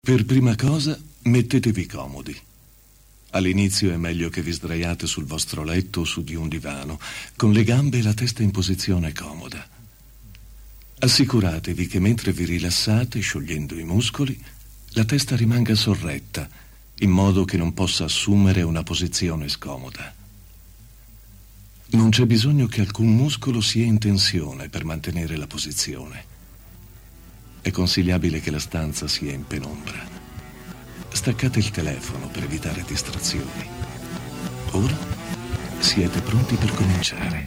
Per prima cosa, mettetevi comodi. All'inizio è meglio che vi sdraiate sul vostro letto o su di un divano, con le gambe e la testa in posizione comoda. Assicuratevi che mentre vi rilassate, sciogliendo i muscoli, la testa rimanga sorretta, in modo che non possa assumere una posizione scomoda. Non c'è bisogno che alcun muscolo sia in tensione per mantenere la posizione. È consigliabile che la stanza sia in penombra. Staccate il telefono per evitare distrazioni. Ora siete pronti per cominciare.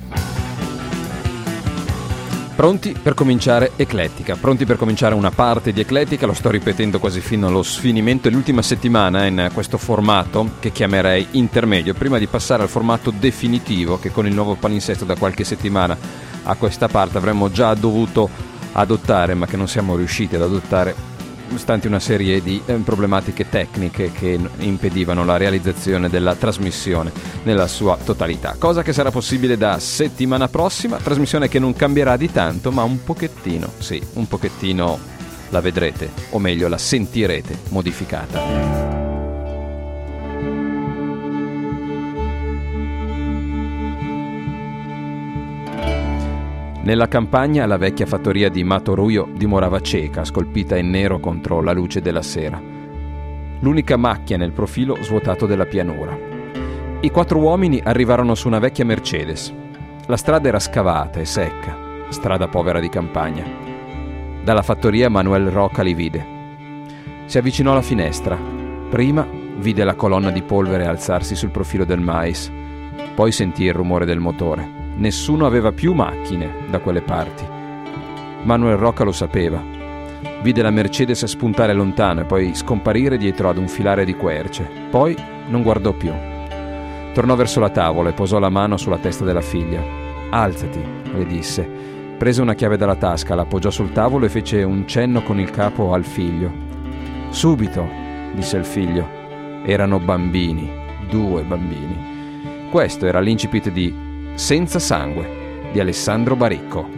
Pronti per cominciare Eclettica, pronti per cominciare una parte di Eclettica, lo sto ripetendo quasi fino allo sfinimento, è l'ultima settimana in questo formato che chiamerei intermedio, prima di passare al formato definitivo che con il nuovo palinsesto da qualche settimana a questa parte avremmo già dovuto adottare, ma che non siamo riusciti ad adottare nonostante una serie di problematiche tecniche che impedivano la realizzazione della trasmissione nella sua totalità, cosa che sarà possibile da settimana prossima, trasmissione che non cambierà di tanto, ma un pochettino, sì, un pochettino la vedrete, o meglio la sentirete modificata. Nella campagna la vecchia fattoria di Matoruio dimorava cieca, scolpita in nero contro la luce della sera. L'unica macchia nel profilo svuotato della pianura. I 4 uomini arrivarono su una vecchia Mercedes. La strada era scavata e secca, strada povera di campagna. Dalla fattoria Manuel Roca li vide. Si avvicinò alla finestra. Prima vide la colonna di polvere alzarsi sul profilo del mais. Poi sentì il rumore del motore. Nessuno aveva più macchine da quelle parti. Manuel Roca lo sapeva. Vide la Mercedes spuntare lontano e poi scomparire dietro ad un filare di querce. Poi non guardò più. Tornò verso la tavola e posò la mano sulla testa della figlia. «Alzati», le disse. Prese una chiave dalla tasca, la appoggiò sul tavolo e fece un cenno con il capo al figlio. «Subito», disse il figlio. Erano bambini, 2 bambini. Questo era l'incipit di Senza sangue di Alessandro Baricco.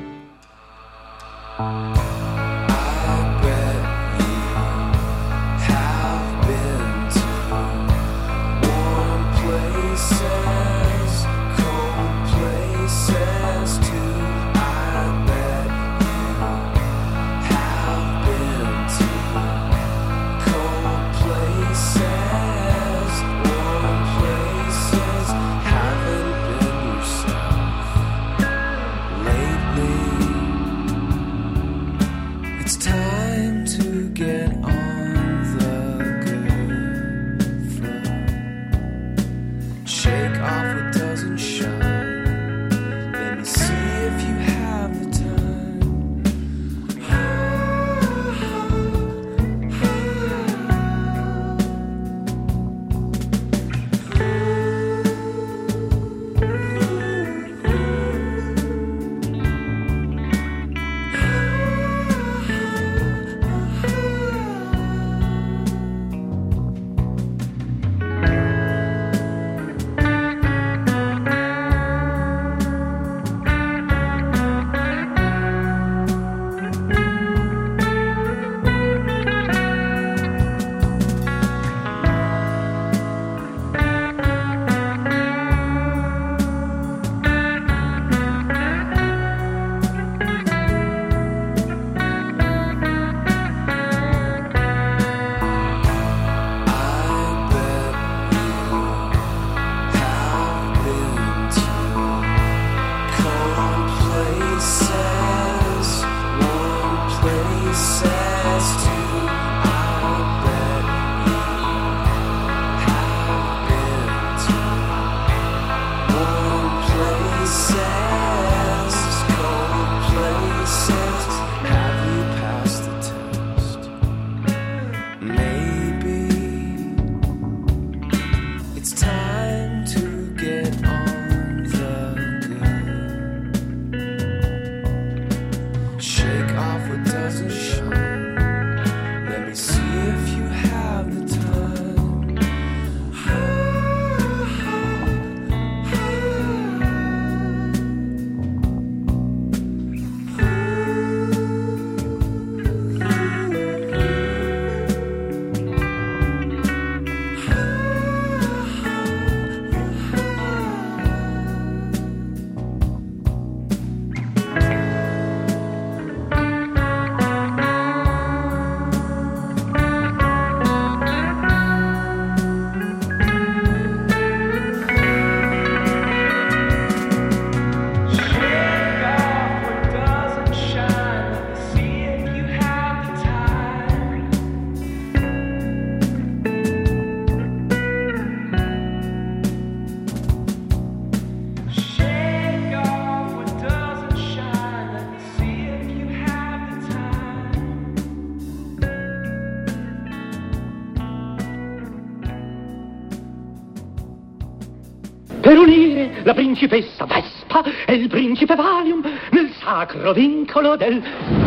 per unire la principessa Vespa e il principe Valium nel sacro vincolo del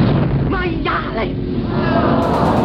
maiale.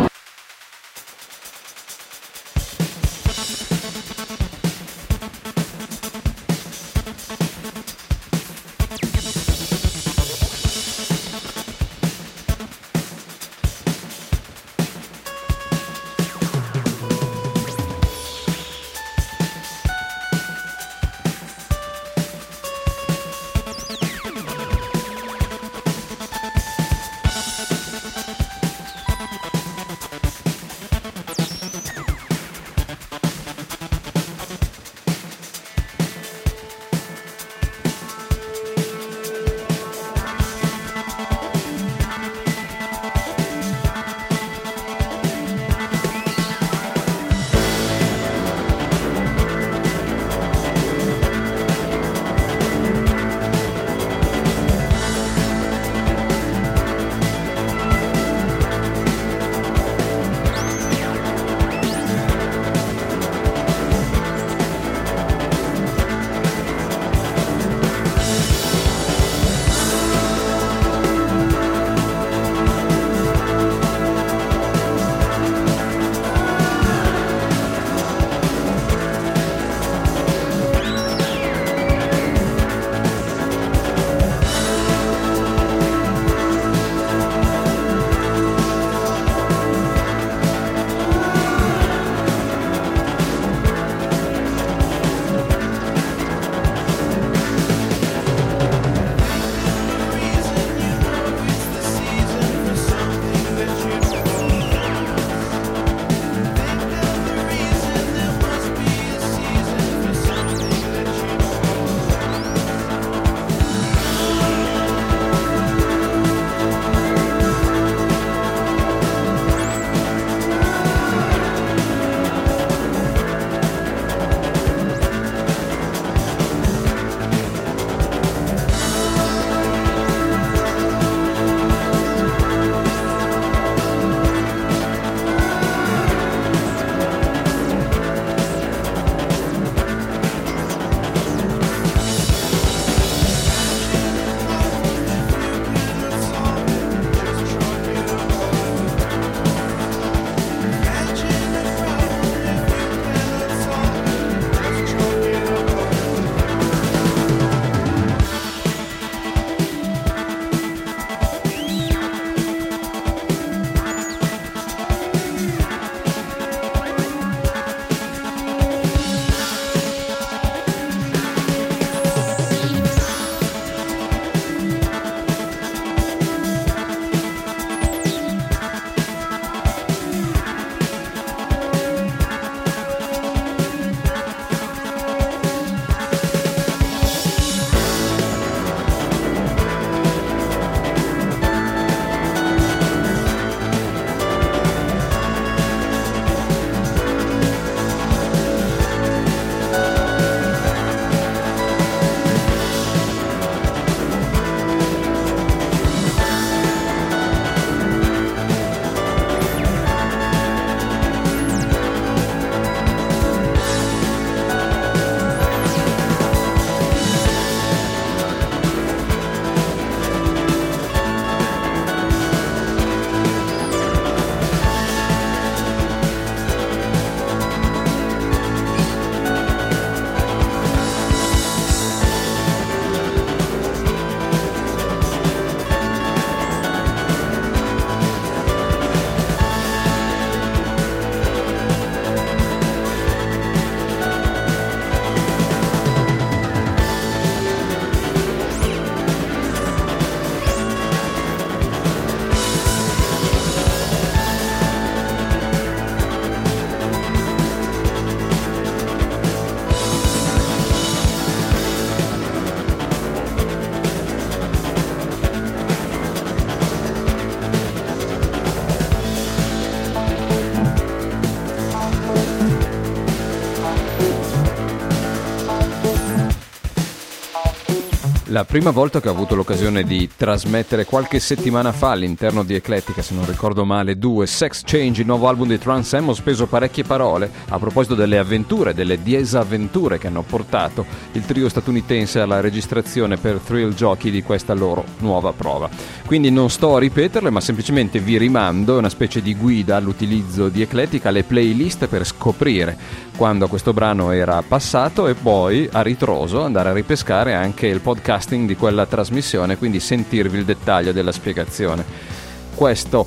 La prima volta che ho avuto l'occasione di trasmettere qualche settimana fa all'interno di Eclettica, se non ricordo male, 2 Sex Change, il nuovo album di Trans Am, ho speso parecchie parole a proposito delle avventure, delle disavventure che hanno portato il trio statunitense alla registrazione per Thrill Jockey di questa loro nuova prova. Quindi non sto a ripeterle, ma semplicemente vi rimando una specie di guida all'utilizzo di Eclettica, le playlist per scoprire quando questo brano era passato e poi a ritroso andare a ripescare anche il podcasting di quella trasmissione, quindi sentirvi il dettaglio della spiegazione. Questa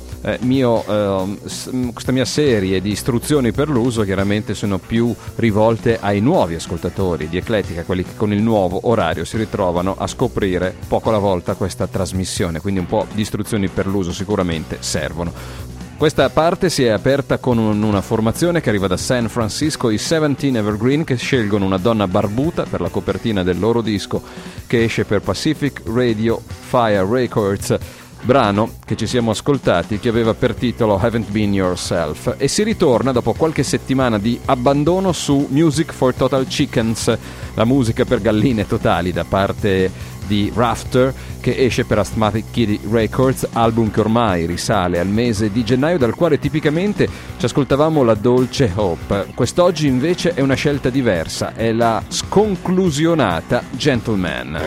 mia serie di istruzioni per l'uso chiaramente sono più rivolte ai nuovi ascoltatori di Eclettica, quelli che con il nuovo orario si ritrovano a scoprire poco alla volta questa trasmissione, quindi un po' di istruzioni per l'uso sicuramente servono. Questa parte si è aperta con una formazione che arriva da San Francisco, i 17 Evergreen, che scelgono una donna barbuta per la copertina del loro disco che esce per Pacific Radio Fire Records, brano che ci siamo ascoltati che aveva per titolo Haven't Been Yourself, e si ritorna dopo qualche settimana di abbandono su Music for Total Chickens, la musica per galline totali, da parte di Rafter, che esce per Asthmatic Kitty Records, album che ormai risale al mese di gennaio, dal quale tipicamente ci ascoltavamo la dolce Hope. Quest'oggi invece è una scelta diversa, è la sconclusionata Gentleman.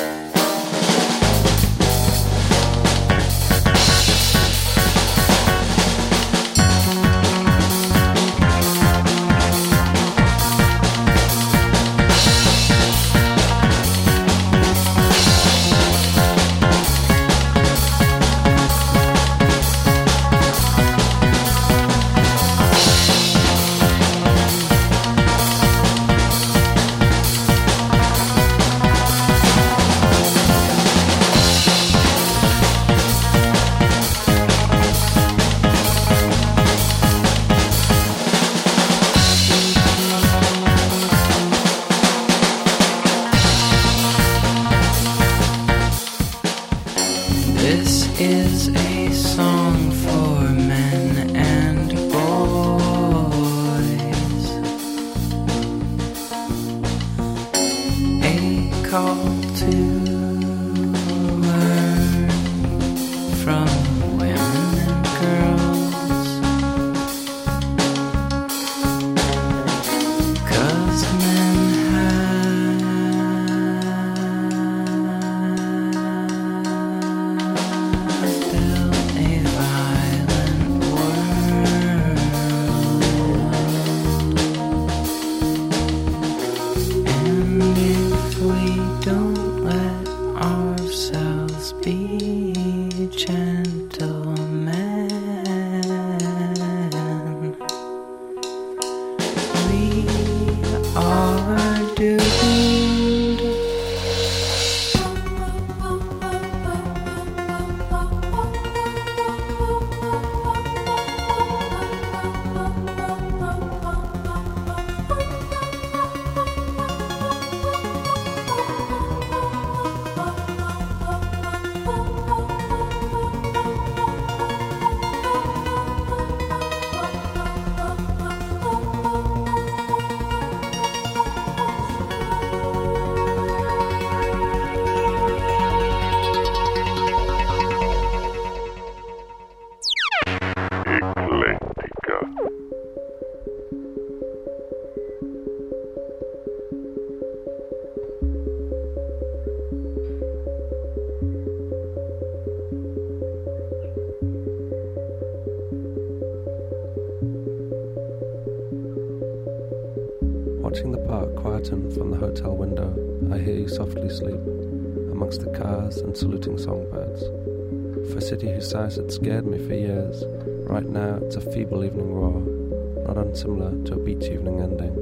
Watching the park quieten from the hotel window, I hear you softly sleep, amongst the cars and saluting songbirds. For a city whose size had scared me for years, right now it's a feeble evening roar, not unsimilar to a beach evening ending.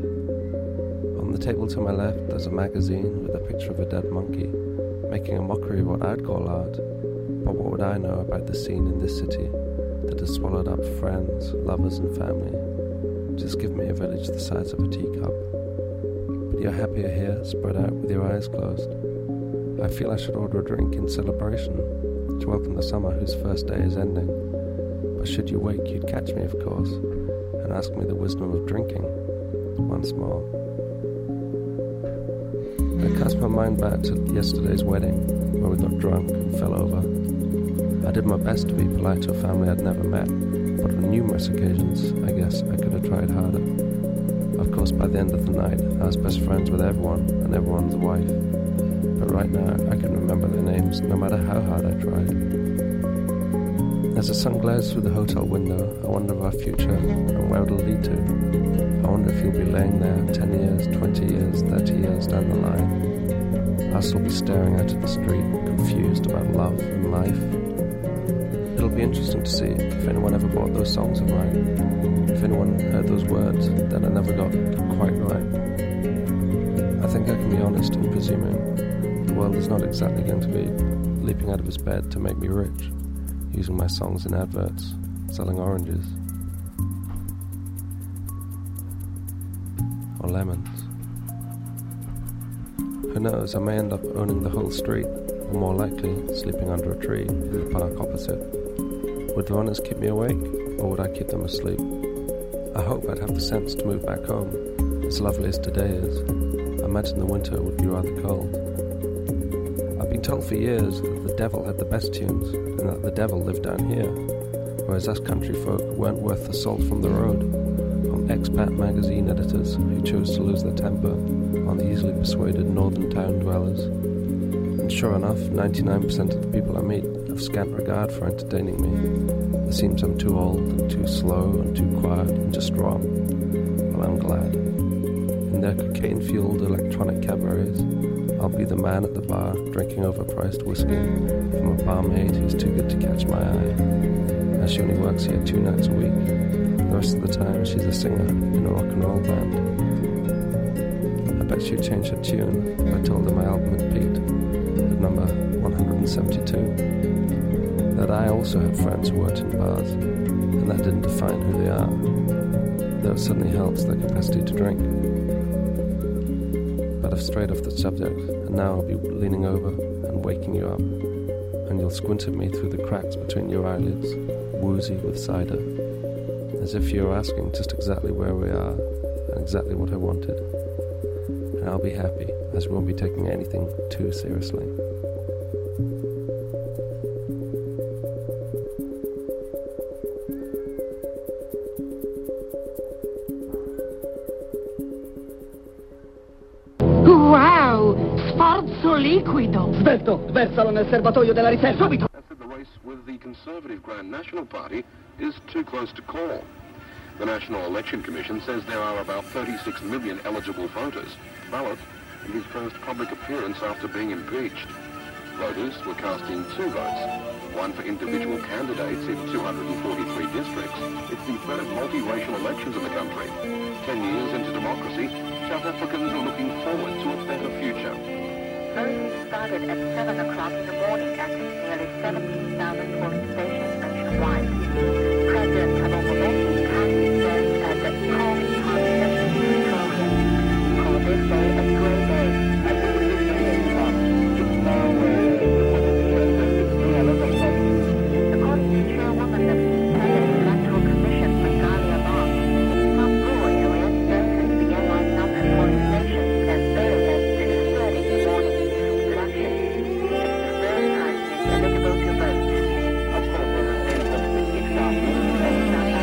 On the table to my left there's a magazine with a picture of a dead monkey, making a mockery of what I'd call art. But what would I know about the scene in this city that has swallowed up friends, lovers and family? Just give me a village the size of a teacup. But you're happier here, spread out with your eyes closed. I feel I should order a drink in celebration to welcome the summer whose first day is ending. But should you wake, you'd catch me, of course, and ask me the wisdom of drinking once more. I cast my mind back to yesterday's wedding, where we got drunk and fell over. I did my best to be polite to a family I'd never met, but on numerous occasions, I guess I could have tried harder. Of course, by the end of the night, I was best friends with everyone and everyone's wife. But right now, I can remember their names no matter how hard I tried. As the sun glares through the hotel window, I wonder of our future and where it'll lead to. I wonder if you'll be laying there 10 years, 20 years, 30 years down the line. I'll still be staring out at the street, confused about love and life. It'll be interesting to see if anyone ever bought those songs of mine, if anyone heard those words that I never got quite right. I think I can be honest in presuming the world is not exactly going to be leaping out of his bed to make me rich, using my songs in adverts, selling oranges. Or lemons. Who knows, I may end up owning the whole street, or more likely, sleeping under a tree in the park opposite. Would the runners keep me awake, or would I keep them asleep? I hope I'd have the sense to move back home, as lovely as today is. I imagine the winter would be rather cold. I've been told for years that the devil had the best tunes, and that the devil lived down here, whereas us country folk weren't worth the salt from the road, from expat magazine editors who chose to lose their temper on the easily persuaded northern town dwellers. And sure enough, 99% of the people I meet have scant regard for entertaining me. It seems I'm too old, and too slow, and too quiet, and too strong. Well, I'm glad. In their cocaine-fueled electronic cabarets, I'll be the man at the bar drinking overpriced whiskey from a barmaid who's too good to catch my eye, as she only works here 2 nights a week. The rest of the time, she's a singer in a rock and roll band. I bet she'd change her tune if I told her my album had peaked at number 172. That I also had friends who worked in bars, and that didn't define who they are, though it certainly helps their capacity to drink. But I've strayed off the subject, and now I'll be leaning over and waking you up, and you'll squint at me through the cracks between your eyelids, woozy with cider, as if you were asking just exactly where we are, and exactly what I wanted. And I'll be happy, as we won't be taking anything too seriously. Sforzo liquido. Svelto, versalo nel serbatoio della riserva. Subito. The race with the Conservative Grand National Party is too close to call. The National Election Commission says there are about 36 million eligible voters. Ballot in his first public appearance after being impeached. Voters were casting 2 votes, one for individual candidates in 243 districts. It's the third multiracial elections in the country. 10 years into democracy, South Africans are looking forward to a better future. Voting started at 7 o'clock in the morning at nearly 17,000 polling stations nationwide. President Thabo Mbeki cast his vote at the Colby Park station in Pretoria. He called this day a great day. I think this day is fun. It's far away. According to Chairwoman of the Independent Electoral Commission, Magalia Long, in some rural areas, voters began lining up at polling stations as early as 2:30 in the morning. Election is the third time eligible to vote. Of course, there are days when it's exhausting, and it's not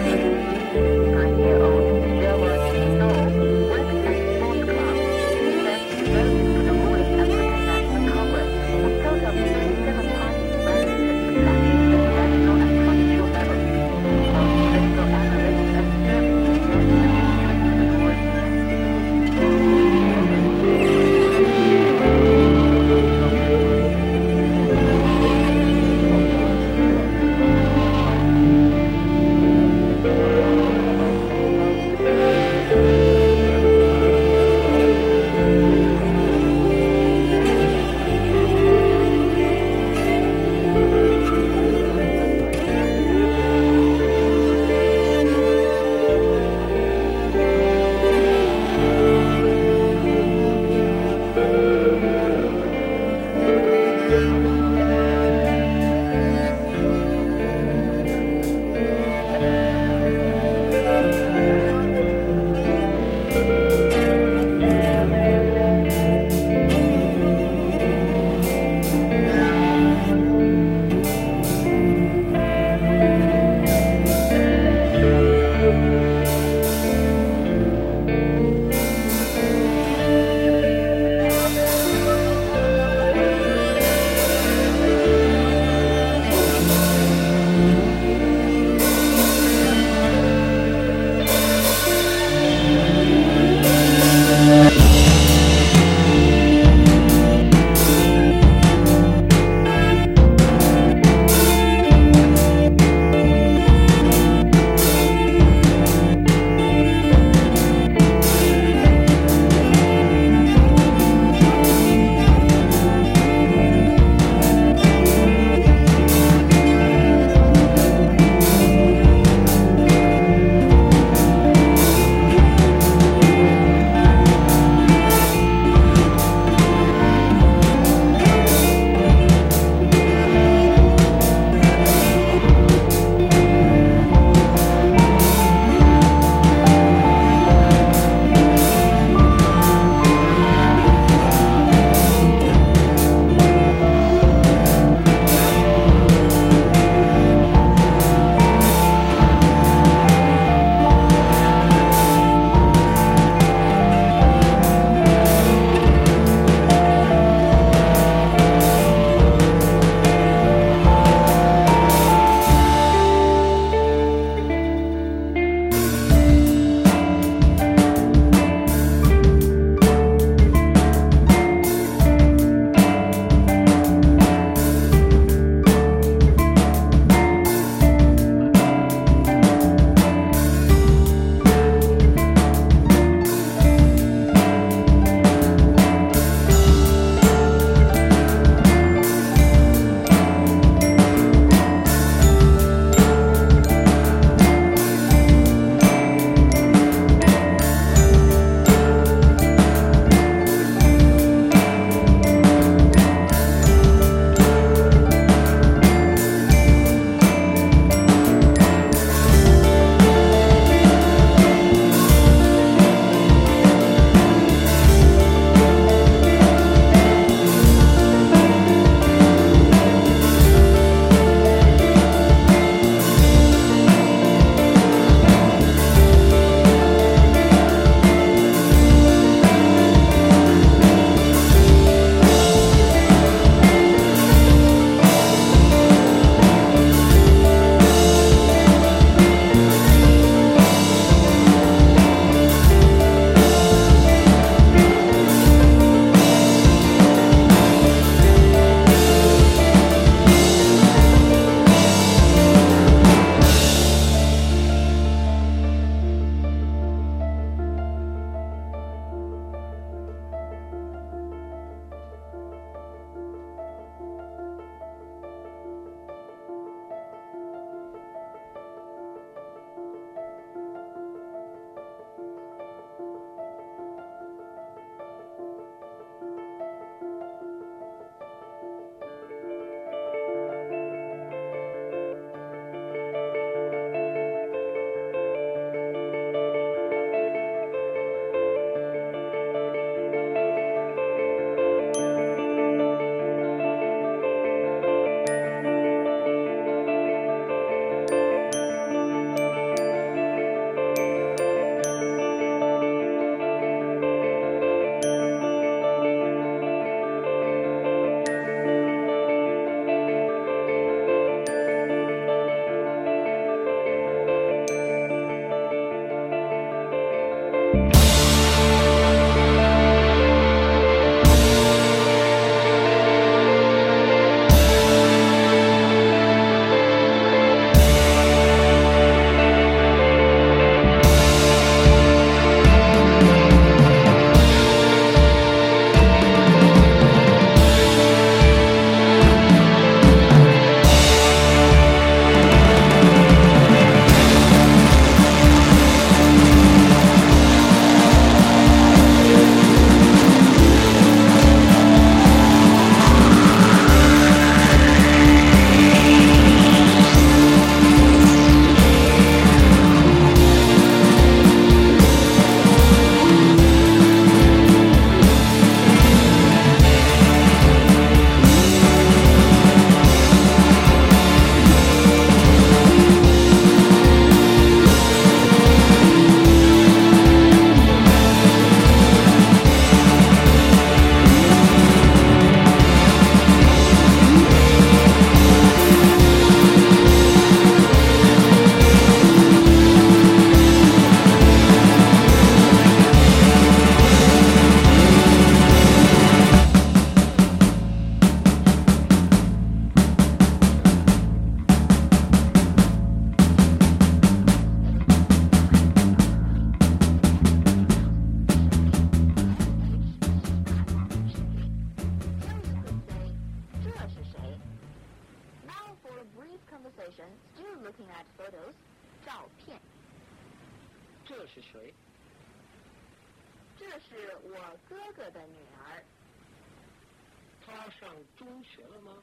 这是谁？ 这是我哥哥的女儿， 她上中学了吗？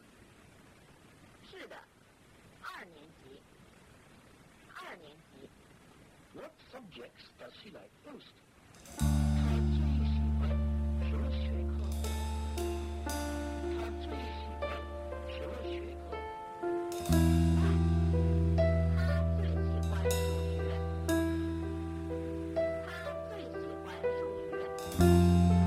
是的，2年级。2年级。 What subjects does she like most? 她最喜欢什么学科？她最喜欢什么学科？ 他最喜欢数学。他最喜欢数学。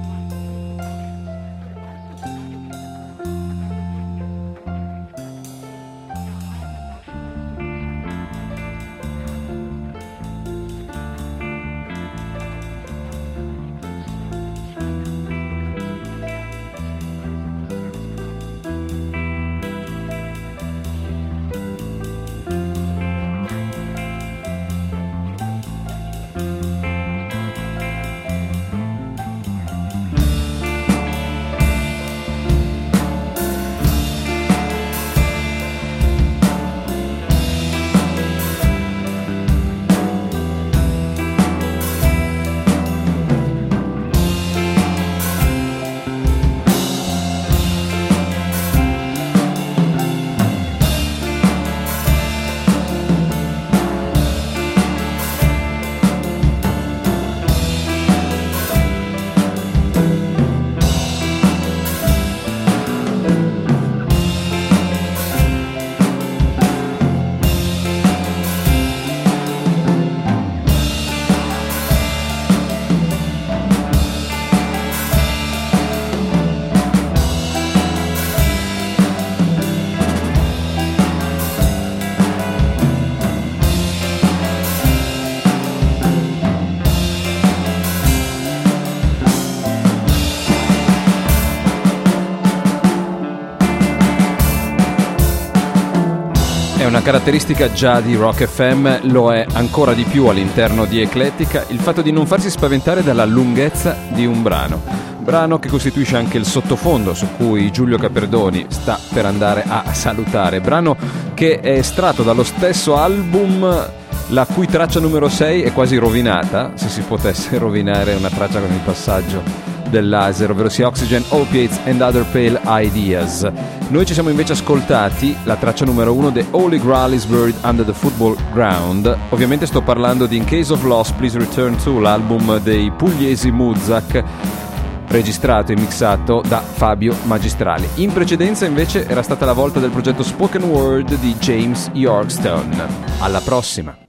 Una caratteristica già di Rock FM, lo è ancora di più all'interno di Eclettica, il fatto di non farsi spaventare dalla lunghezza di un brano che costituisce anche il sottofondo su cui Giulio Caperdoni sta per andare a salutare, brano che è estratto dallo stesso album la cui traccia numero 6 è quasi rovinata, se si potesse rovinare una traccia con il passaggio del laser, ovvero sia Oxygen, Opiates and Other Pale Ideas. Noi ci siamo invece ascoltati la traccia numero 1, The Holy Grail is Buried Under the Football Ground. Ovviamente sto parlando di In Case of Loss Please Return To, l'album dei pugliesi Muzak, registrato e mixato da Fabio Magistrali. In precedenza invece era stata la volta del progetto Spoken Word di James Yorkstone. Alla prossima!